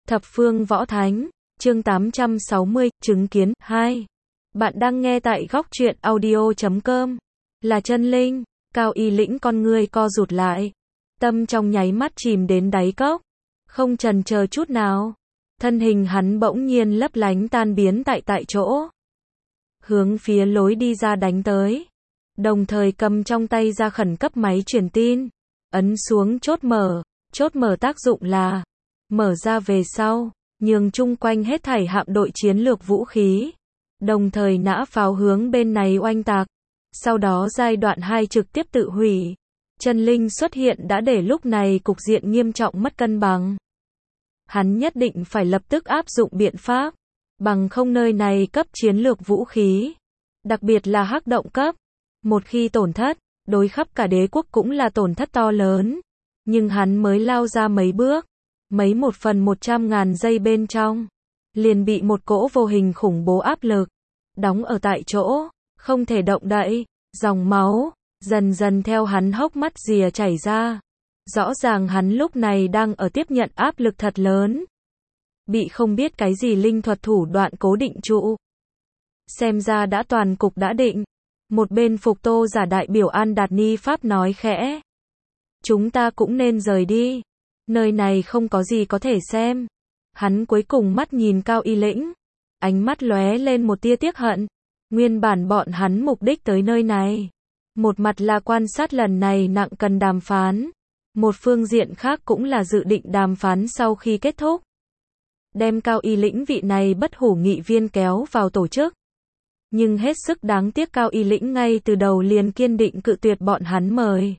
Thập phương võ thánh, chương 860, chứng kiến, 2. Bạn đang nghe tại góc truyện audio.com. Là chân linh, Cao Y Lĩnh con ngươi co rụt lại. Tâm trong nháy mắt chìm đến đáy cốc. Không chần chờ chút nào. Thân hình hắn bỗng nhiên lấp lánh tan biến tại chỗ. Hướng phía lối đi ra đánh tới. Đồng thời cầm trong tay ra khẩn cấp máy truyền tin. Ấn xuống chốt mở tác dụng là mở ra về sau, nhường chung quanh hết thảy hạm đội chiến lược vũ khí. Đồng thời nã pháo hướng bên này oanh tạc. Sau đó giai đoạn 2 trực tiếp tự hủy. Chân linh xuất hiện đã để lúc này cục diện nghiêm trọng mất cân bằng. Hắn nhất định phải lập tức áp dụng biện pháp. Bằng không nơi này cấp chiến lược vũ khí. Đặc biệt là hắc động cấp. Một khi tổn thất, đối khắp cả đế quốc cũng là tổn thất to lớn. Nhưng hắn mới lao ra mấy bước. Mấy 1/100.000 giây bên trong. Liền bị một cỗ vô hình khủng bố áp lực. Đóng ở tại chỗ. Không thể động đậy. Dòng máu dần dần theo hắn hốc mắt rìa chảy ra. Rõ ràng hắn lúc này đang ở tiếp nhận áp lực thật lớn. Bị không biết cái gì linh thuật thủ đoạn cố định trụ. Xem ra đã toàn cục đã định. Một bên phục tô giả đại biểu An Đạt Ni Pháp nói khẽ. Chúng ta cũng nên rời đi. Nơi này không có gì có thể xem. Hắn cuối cùng mắt nhìn Cao Y Lĩnh. Ánh mắt lóe lên một tia tiếc hận. Nguyên bản bọn hắn mục đích tới nơi này. Một mặt là quan sát lần này nặng cần đàm phán. Một phương diện khác cũng là dự định đàm phán sau khi kết thúc. Đem Cao Y Lĩnh vị này bất hủ nghị viên kéo vào tổ chức. Nhưng hết sức đáng tiếc Cao Y Lĩnh ngay từ đầu liền kiên định cự tuyệt bọn hắn mời.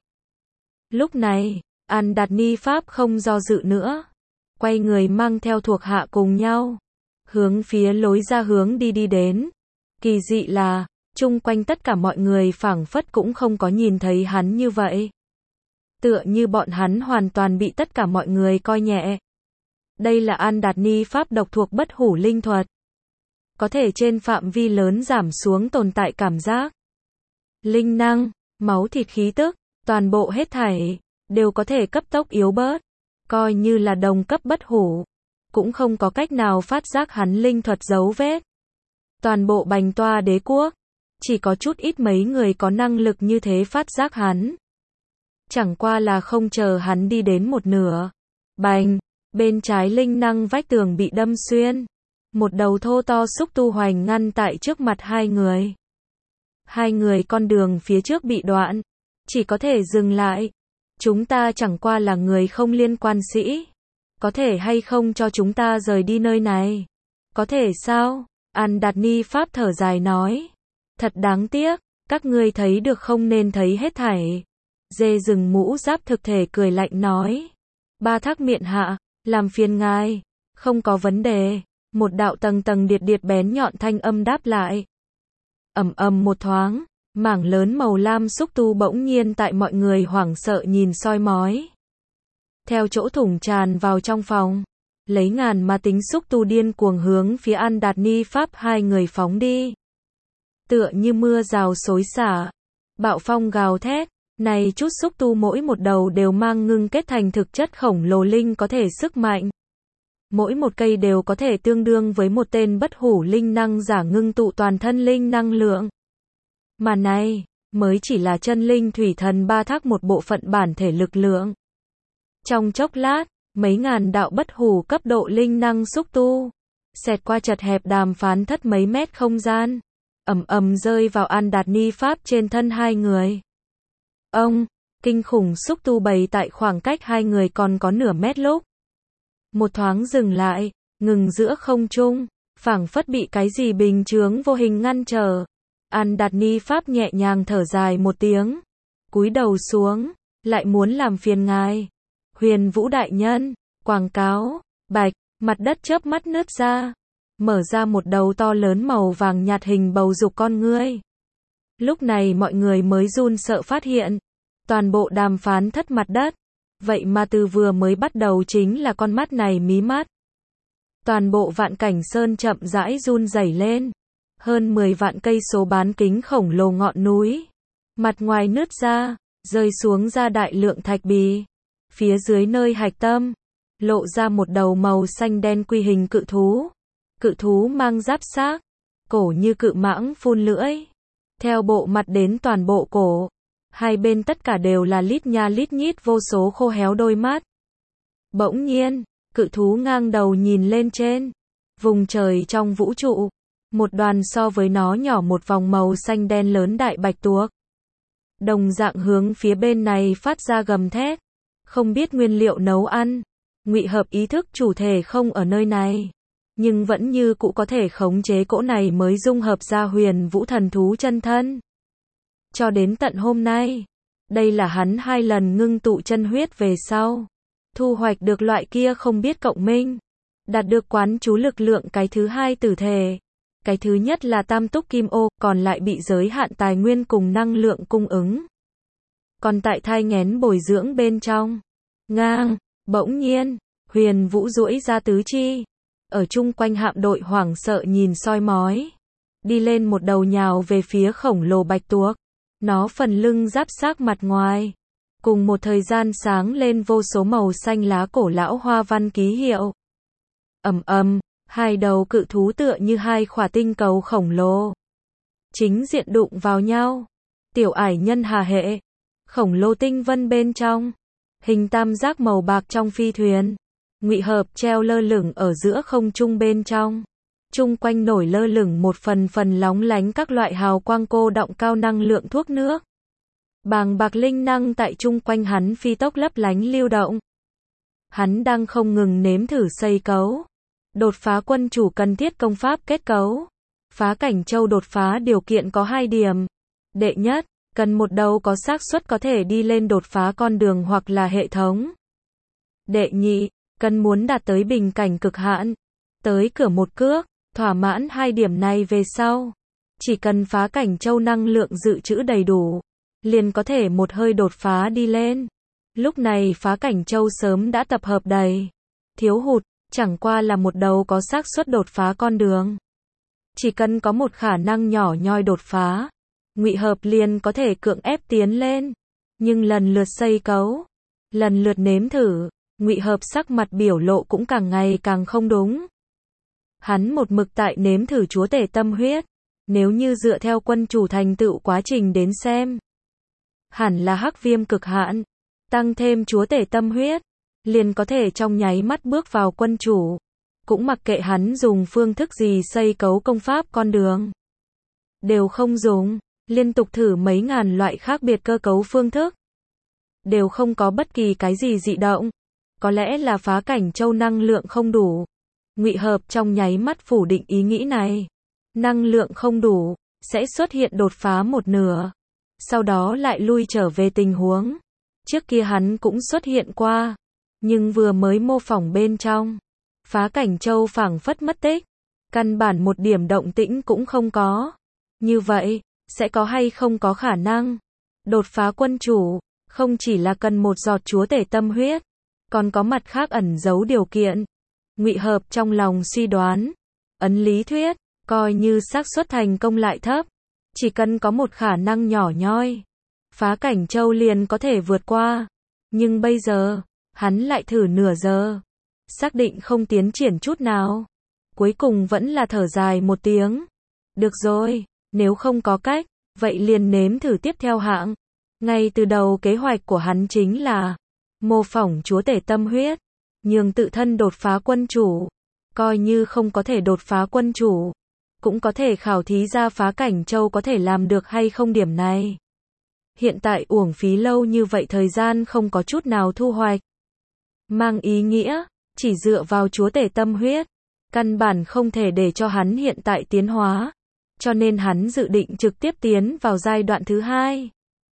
Lúc này, An Đạt Ni Pháp không do dự nữa. Quay người mang theo thuộc hạ cùng nhau. Hướng phía lối ra hướng đi đến. Kỳ dị là, chung quanh tất cả mọi người phảng phất cũng không có nhìn thấy hắn như vậy. Tựa như bọn hắn hoàn toàn bị tất cả mọi người coi nhẹ. Đây là An Đạt Ni Pháp độc thuộc bất hủ linh thuật. Có thể trên phạm vi lớn giảm xuống tồn tại cảm giác. Linh năng, máu thịt khí tức, toàn bộ hết thảy, đều có thể cấp tốc yếu bớt. Coi như là đồng cấp bất hủ. Cũng không có cách nào phát giác hắn linh thuật dấu vết. Toàn bộ Bành Toa đế quốc. Chỉ có chút ít mấy người có năng lực như thế phát giác hắn. Chẳng qua là không chờ hắn đi đến một nửa. Bành, bên trái linh năng vách tường bị đâm xuyên. Một đầu thô to xúc tu hoành ngăn tại trước mặt hai người. Hai người con đường phía trước bị đoạn. Chỉ có thể dừng lại. Chúng ta chẳng qua là người không liên quan sĩ. Có thể hay không cho chúng ta rời đi nơi này? Có thể sao? An Đạt Ni Pháp thở dài nói. Thật đáng tiếc, các ngươi thấy được không nên thấy hết thảy. Dê rừng mũ giáp thực thể cười lạnh nói. Ba Thác miện hạ, làm phiền ngài. Không có vấn đề. Một đạo tầng điệt bén nhọn thanh âm đáp lại. Ầm một thoáng, mảng lớn màu lam xúc tu bỗng nhiên tại mọi người hoảng sợ nhìn soi mói. Theo chỗ thủng tràn vào trong phòng, lấy ngàn mà tính xúc tu điên cuồng hướng phía An Đạt Ni Pháp hai người phóng đi. Tựa như mưa rào xối xả, bạo phong gào thét, này chút xúc tu mỗi một đầu đều mang ngưng kết thành thực chất khổng lồ linh có thể sức mạnh. Mỗi một cây đều có thể tương đương với một tên bất hủ linh năng giả ngưng tụ toàn thân linh năng lượng. Mà này, mới chỉ là chân linh thủy thần ba thác một bộ phận bản thể lực lượng. Trong chốc lát, mấy ngàn đạo bất hủ cấp độ linh năng xúc tu, xẹt qua chật hẹp đàm phán thất mấy mét không gian, rơi vào An Đạt Ni Pháp trên thân hai người. Kinh khủng xúc tu bày tại khoảng cách hai người còn có nửa mét lúc. Một thoáng dừng lại, ngừng giữa không trung, phảng phất bị cái gì bình chướng vô hình ngăn trở. An Đạt Ni Pháp nhẹ nhàng thở dài một tiếng, cúi đầu xuống, lại muốn làm phiền ngài. Huyền Vũ đại nhân, quảng cáo, bạch, mặt đất chớp mắt nứt ra, mở ra một đầu to lớn màu vàng nhạt hình bầu dục con ngươi. Lúc này mọi người mới run sợ phát hiện, toàn bộ đàm phán thất mặt đất, vậy mà từ vừa mới bắt đầu chính là con mắt này mí mắt. Toàn bộ Vạn Cảnh Sơn chậm rãi run rẩy lên, hơn 10 vạn cây số bán kính khổng lồ ngọn núi, mặt ngoài nứt ra, rơi xuống ra đại lượng thạch bì. Phía dưới nơi hạch tâm, lộ ra một đầu màu xanh đen quy hình cự thú. Cự thú mang giáp xác, cổ như cự mãng phun lưỡi, theo bộ mặt đến toàn bộ cổ. Hai bên tất cả đều là lít nha lít nhít vô số khô héo đôi mắt. Bỗng nhiên, cự thú ngang đầu nhìn lên trên. Vùng trời trong vũ trụ, một đoàn so với nó nhỏ một vòng màu xanh đen lớn đại bạch tuộc. Đồng dạng hướng phía bên này phát ra gầm thét. Không biết nguyên liệu nấu ăn. Ngụy Hợp ý thức chủ thể không ở nơi này, nhưng vẫn như cũ có thể khống chế cỗ này mới dung hợp ra huyền vũ thần thú chân thân. Cho đến tận hôm nay, đây là hắn 2 lần ngưng tụ chân huyết về sau, thu hoạch được loại kia không biết cộng minh, đạt được quán chú lực lượng cái thứ 2 tử thể. Cái thứ nhất là tam túc kim ô, còn lại bị giới hạn tài nguyên cùng năng lượng cung ứng. Còn tại thai nghén bồi dưỡng bên trong, ngang, bỗng nhiên, huyền vũ duỗi ra tứ chi. Ở chung quanh hạm đội hoảng sợ nhìn soi mói. Đi lên một đầu nhào về phía khổng lồ bạch tuộc. Nó phần lưng giáp xác mặt ngoài. Cùng một thời gian sáng lên vô số màu xanh lá cổ lão hoa văn ký hiệu. Ầm ầm, hai đầu cự thú tựa như hai khỏa tinh cầu khổng lồ. Chính diện đụng vào nhau. Tiểu ải nhân hà hệ. Khổng lồ tinh vân bên trong. Hình tam giác màu bạc trong phi thuyền. Ngụy Hợp treo lơ lửng ở giữa không trung bên trong. Chung quanh nổi lơ lửng một phần phần lóng lánh các loại hào quang cô đọng cao năng lượng thuốc nước. Bàng bạc linh năng tại chung quanh hắn phi tốc lấp lánh lưu động. Hắn đang không ngừng nếm thử xây cấu. Đột phá quân chủ cần thiết công pháp kết cấu. Phá cảnh châu đột phá điều kiện có 2 điểm. Đệ nhất, cần một đầu có xác suất có thể đi lên đột phá con đường hoặc là hệ thống. Đệ nhị, cần muốn đạt tới bình cảnh cực hạn. Tới cửa một cước, thỏa mãn 2 điểm này về sau. Chỉ cần phá cảnh châu năng lượng dự trữ đầy đủ, liền có thể một hơi đột phá đi lên. Lúc này phá cảnh châu sớm đã tập hợp đầy. Thiếu hụt, chẳng qua là một đầu có xác suất đột phá con đường. Chỉ cần có một khả năng nhỏ nhoi đột phá, Ngụy Hợp liền có thể cưỡng ép tiến lên. Nhưng lần lượt xây cấu, lần lượt nếm thử, Ngụy Hợp sắc mặt biểu lộ cũng càng ngày càng không đúng. Hắn một mực tại nếm thử chúa tể tâm huyết. Nếu như dựa theo quân chủ thành tựu quá trình đến xem, hẳn là hắc viêm cực hạn, tăng thêm chúa tể tâm huyết, liền có thể trong nháy mắt bước vào quân chủ. Cũng mặc kệ hắn dùng phương thức gì xây cấu công pháp con đường. Đều không dùng, liên tục thử mấy ngàn loại khác biệt cơ cấu phương thức. Đều không có bất kỳ cái gì dị động. Có lẽ là phá cảnh châu năng lượng không đủ. Ngụy Hợp trong nháy mắt phủ định ý nghĩ này. Năng lượng không đủ, sẽ xuất hiện đột phá một nửa. Sau đó lại lui trở về tình huống. Trước kia hắn cũng xuất hiện qua. Nhưng vừa mới mô phỏng bên trong. Phá cảnh châu phảng phất mất tích. Căn bản một điểm động tĩnh cũng không có. Như vậy, sẽ có hay không có khả năng. Đột phá quân chủ, không chỉ là cần một giọt chúa tể tâm huyết. Còn có mặt khác ẩn giấu điều kiện. Ngụy Hợp trong lòng suy đoán. Ấn lý thuyết, coi như xác suất thành công lại thấp. Chỉ cần có một khả năng nhỏ nhoi. Phá cảnh châu liền có thể vượt qua. Nhưng bây giờ, hắn lại thử nửa giờ. Xác định không tiến triển chút nào. Cuối cùng vẫn là thở dài một tiếng. Được rồi, nếu không có cách, vậy liền nếm thử tiếp theo hạng. Ngay từ đầu kế hoạch của hắn chính là mô phỏng chúa tể tâm huyết, nhường tự thân đột phá quân chủ. Coi như không có thể đột phá quân chủ, cũng có thể khảo thí ra phá cảnh châu có thể làm được hay không điểm này. Hiện tại uổng phí lâu như vậy thời gian không có chút nào thu hoạch. Mang ý nghĩa, chỉ dựa vào chúa tể tâm huyết, căn bản không thể để cho hắn hiện tại tiến hóa. Cho nên hắn dự định trực tiếp tiến vào giai đoạn thứ 2.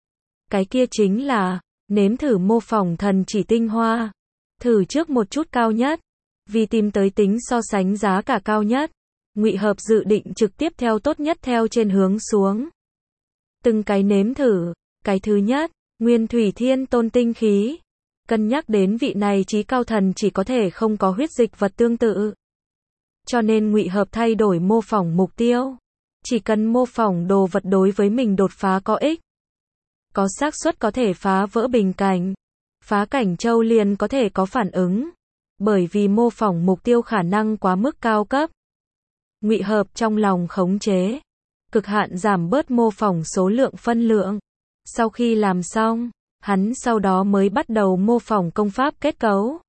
Cái kia chính là nếm thử mô phỏng thần chỉ tinh hoa. Thử trước một chút cao nhất. Vì tìm tới tính so sánh giá cả cao nhất, Ngụy Hợp dự định trực tiếp theo tốt nhất theo trên hướng xuống. Từng cái nếm thử. Cái thứ nhất, Nguyên Thủy Thiên Tôn tinh khí. Cân nhắc đến vị này chí cao thần chỉ có thể không có huyết dịch vật tương tự. Cho nên Ngụy Hợp thay đổi mô phỏng mục tiêu. Chỉ cần mô phỏng đồ vật đối với mình đột phá có ích. Có xác suất có thể phá vỡ bình cảnh. Phá cảnh châu liền có thể có phản ứng. bởi vì mô phỏng mục tiêu khả năng quá mức cao cấp. Ngụy Hợp trong lòng khống chế, cực hạn giảm bớt mô phỏng số lượng phân lượng. Sau khi làm xong, hắn sau đó mới bắt đầu mô phỏng công pháp kết cấu.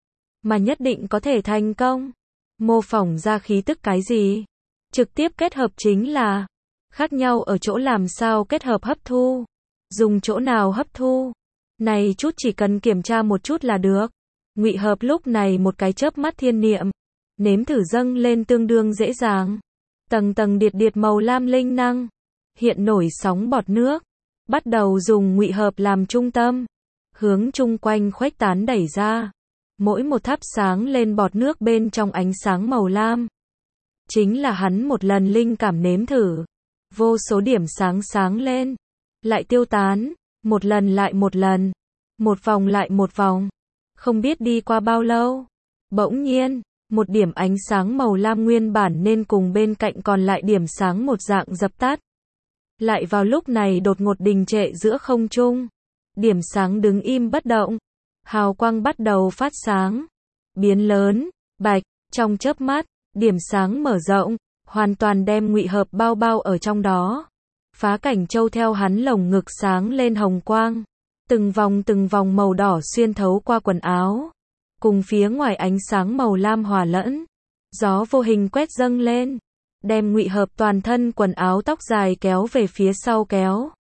Mà nhất định có thể thành công. Mô phỏng ra khí tức cái gì? Trực tiếp kết hợp chính là khác nhau ở chỗ làm sao kết hợp hấp thu. Dùng chỗ nào hấp thu? Này chút chỉ cần kiểm tra một chút là được. Ngụy Hợp lúc này một cái chớp mắt thiên niệm, nếm thử dâng lên tương đương dễ dàng. Tầng tầng điệt điệt màu lam linh năng, hiện nổi sóng bọt nước, bắt đầu dùng Ngụy Hợp làm trung tâm, hướng chung quanh khuếch tán đẩy ra. Mỗi một tháp sáng lên bọt nước bên trong ánh sáng màu lam. Chính là hắn một lần linh cảm nếm thử. Vô số điểm sáng sáng lên, lại tiêu tán, một lần lại một lần, một vòng lại một vòng. Không biết đi qua bao lâu, bỗng nhiên, một điểm ánh sáng màu lam nguyên bản nên cùng bên cạnh còn lại điểm sáng một dạng dập tắt. Lại vào lúc này đột ngột đình trệ giữa không trung. Điểm sáng đứng im bất động. Hào quang bắt đầu phát sáng, biến lớn, bạch, trong chớp mắt, điểm sáng mở rộng, hoàn toàn đem Ngụy Hợp bao bao ở trong đó. Phá cảnh châu theo hắn lồng ngực sáng lên hồng quang, từng vòng màu đỏ xuyên thấu qua quần áo, cùng phía ngoài ánh sáng màu lam hòa lẫn. Gió vô hình quét dâng lên, đem Ngụy Hợp toàn thân quần áo tóc dài kéo về phía sau kéo.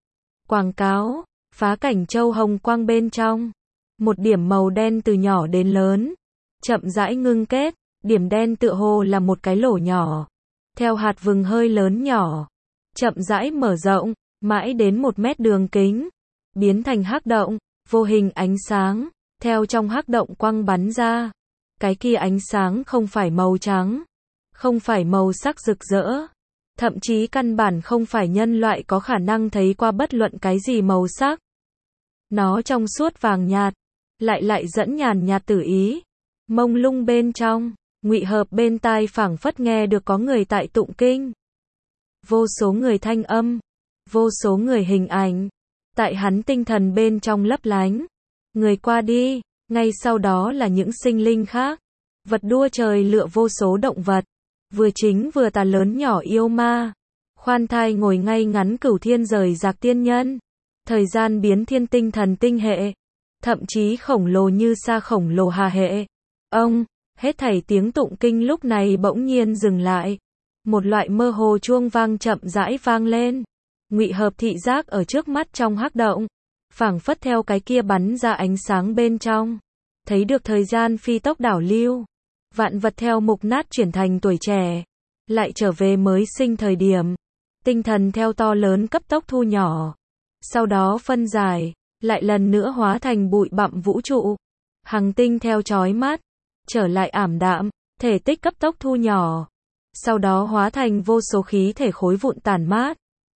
Quảng cáo, phá cảnh châu hồng quang bên trong. Một điểm màu đen từ nhỏ đến lớn, chậm rãi ngưng kết, điểm đen tựa hồ là một cái lỗ nhỏ. Theo hạt vừng hơi lớn nhỏ, chậm rãi mở rộng, mãi đến 1 mét đường kính, biến thành hắc động, vô hình ánh sáng, theo trong hắc động quăng bắn ra. Cái kia ánh sáng không phải màu trắng, không phải màu sắc rực rỡ, thậm chí căn bản không phải nhân loại có khả năng thấy qua bất luận cái gì màu sắc. Nó trong suốt vàng nhạt, lại dẫn nhàn nhạt tử ý, mông lung bên trong, Ngụy Hợp bên tai phảng phất nghe được có người tại tụng kinh. Vô số người thanh âm, vô số người hình ảnh, tại hắn tinh thần bên trong lấp lánh. Người qua đi, ngay sau đó là những sinh linh khác, vật đua trời lựa vô số động vật, vừa chính vừa tà lớn nhỏ yêu ma, khoan thai ngồi ngay ngắn cửu thiên rời rạc tiên nhân, thời gian biến thiên tinh thần tinh hệ. Thậm chí khổng lồ như sa khổng lồ hà hệ. Hết thảy tiếng tụng kinh lúc này bỗng nhiên dừng lại. Một loại mơ hồ chuông vang chậm rãi vang lên. Ngụy Hợp thị giác ở trước mắt trong hắc động, phảng phất theo cái kia bắn ra ánh sáng bên trong, thấy được thời gian phi tốc đảo lưu. Vạn vật theo mục nát chuyển thành tuổi trẻ, lại trở về mới sinh thời điểm. Tinh thần theo to lớn cấp tốc thu nhỏ, sau đó phân giải, lại lần nữa hóa thành bụi bặm vũ trụ. Hành tinh theo chói mắt, trở lại ảm đạm, thể tích cấp tốc thu nhỏ, sau đó hóa thành vô số khí thể khối vụn tản mát.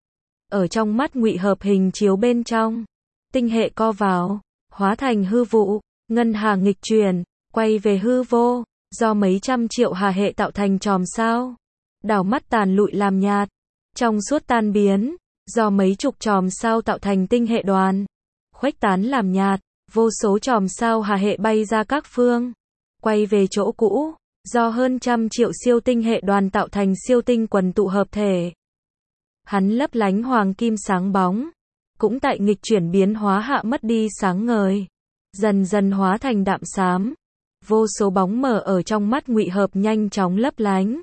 Ở trong mắt Ngụy Hợp hình chiếu bên trong, tinh hệ co vào, hóa thành hư vụ, ngân hà nghịch chuyển, quay về hư vô, do mấy trăm triệu hà hệ tạo thành chòm sao. Đảo mắt tàn lụi làm nhạt, trong suốt tan biến, do mấy chục chòm sao tạo thành tinh hệ đoàn. Khuếch tán làm nhạt, vô số chòm sao hà hệ bay ra các phương, quay về chỗ cũ, do hơn 100 triệu siêu tinh hệ đoàn tạo thành siêu tinh quần tụ hợp thể. Hắn lấp lánh hoàng kim sáng bóng, cũng tại nghịch chuyển biến hóa hạ mất đi sáng ngời, dần dần hóa thành đạm xám. Vô số bóng mờ ở trong mắt Ngụy Hợp nhanh chóng lấp lánh,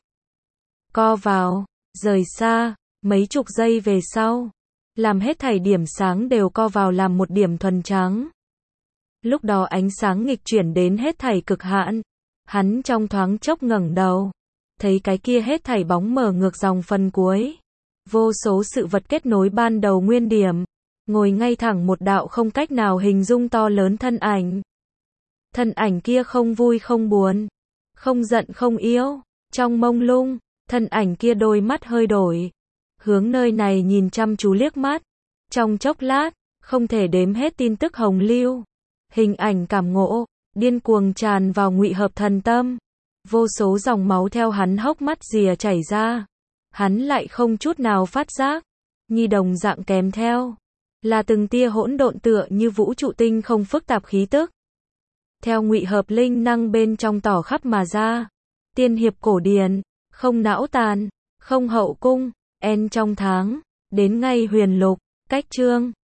co vào, rời xa, mấy chục giây về sau, làm hết thảy điểm sáng đều co vào làm một điểm thuần trắng. Lúc đó ánh sáng nghịch chuyển đến hết thảy cực hạn, hắn trong thoáng chốc ngẩng đầu, thấy cái kia hết thảy bóng mờ ngược dòng phần cuối. Vô số sự vật kết nối ban đầu nguyên điểm, ngồi ngay thẳng một đạo không cách nào hình dung to lớn thân ảnh. Thân ảnh kia không vui không buồn, không giận không yếu, trong mông lung, thân ảnh kia đôi mắt hơi đổi, hướng nơi này nhìn chăm chú liếc mắt. Trong chốc lát, không thể đếm hết tin tức hồng lưu, hình ảnh cảm ngộ, điên cuồng tràn vào Ngụy Hợp thần tâm. Vô số dòng máu theo hắn hốc mắt rìa chảy ra. Hắn lại không chút nào phát giác, nhi đồng dạng kèm theo là từng tia hỗn độn tựa như vũ trụ tinh không phức tạp khí tức. theo ngụy hợp linh năng bên trong tỏ khắp mà ra. Tiên hiệp cổ điển, không não tàn, không hậu cung, en trong tháng, đến ngay huyền lục, cách chương.